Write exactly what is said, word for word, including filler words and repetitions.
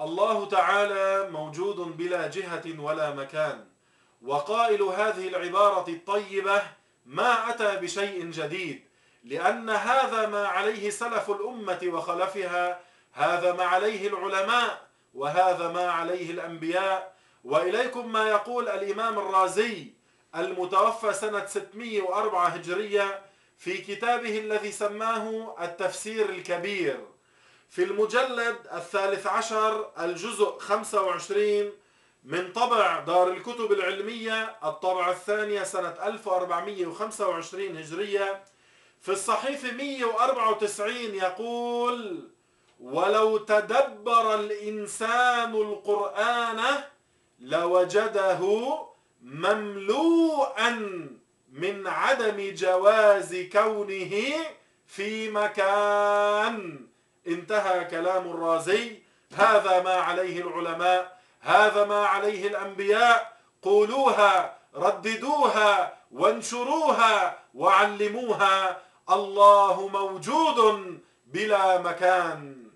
الله تعالى موجود بلا جهة ولا مكان، وقائل هذه العبارة الطيبة ما أتى بشيء جديد، لأن هذا ما عليه سلف الأمة وخلفها، هذا ما عليه العلماء، وهذا ما عليه الأنبياء. وإليكم ما يقول الإمام الرازي المتوفى سنة ستمئة وأربعة هجرية في كتابه الذي سماه التفسير الكبير، في المجلد الثالث عشر الجزء خمسة وعشرين من طبع دار الكتب العلمية، الطبعة الثانية سنة ألف وأربعمئة وخمسة وعشرين هجرية، في الصحيفة مئة وأربعة وتسعين يقول: ولو تدبر الإنسان القرآن لوجده مملوءا من عدم جواز كونه في مكان. انتهى كلام الرازي. هذا ما عليه العلماء، هذا ما عليه الأنبياء. قولوها، رددوها، وانشروها، وعلموها. الله موجود بلا مكان.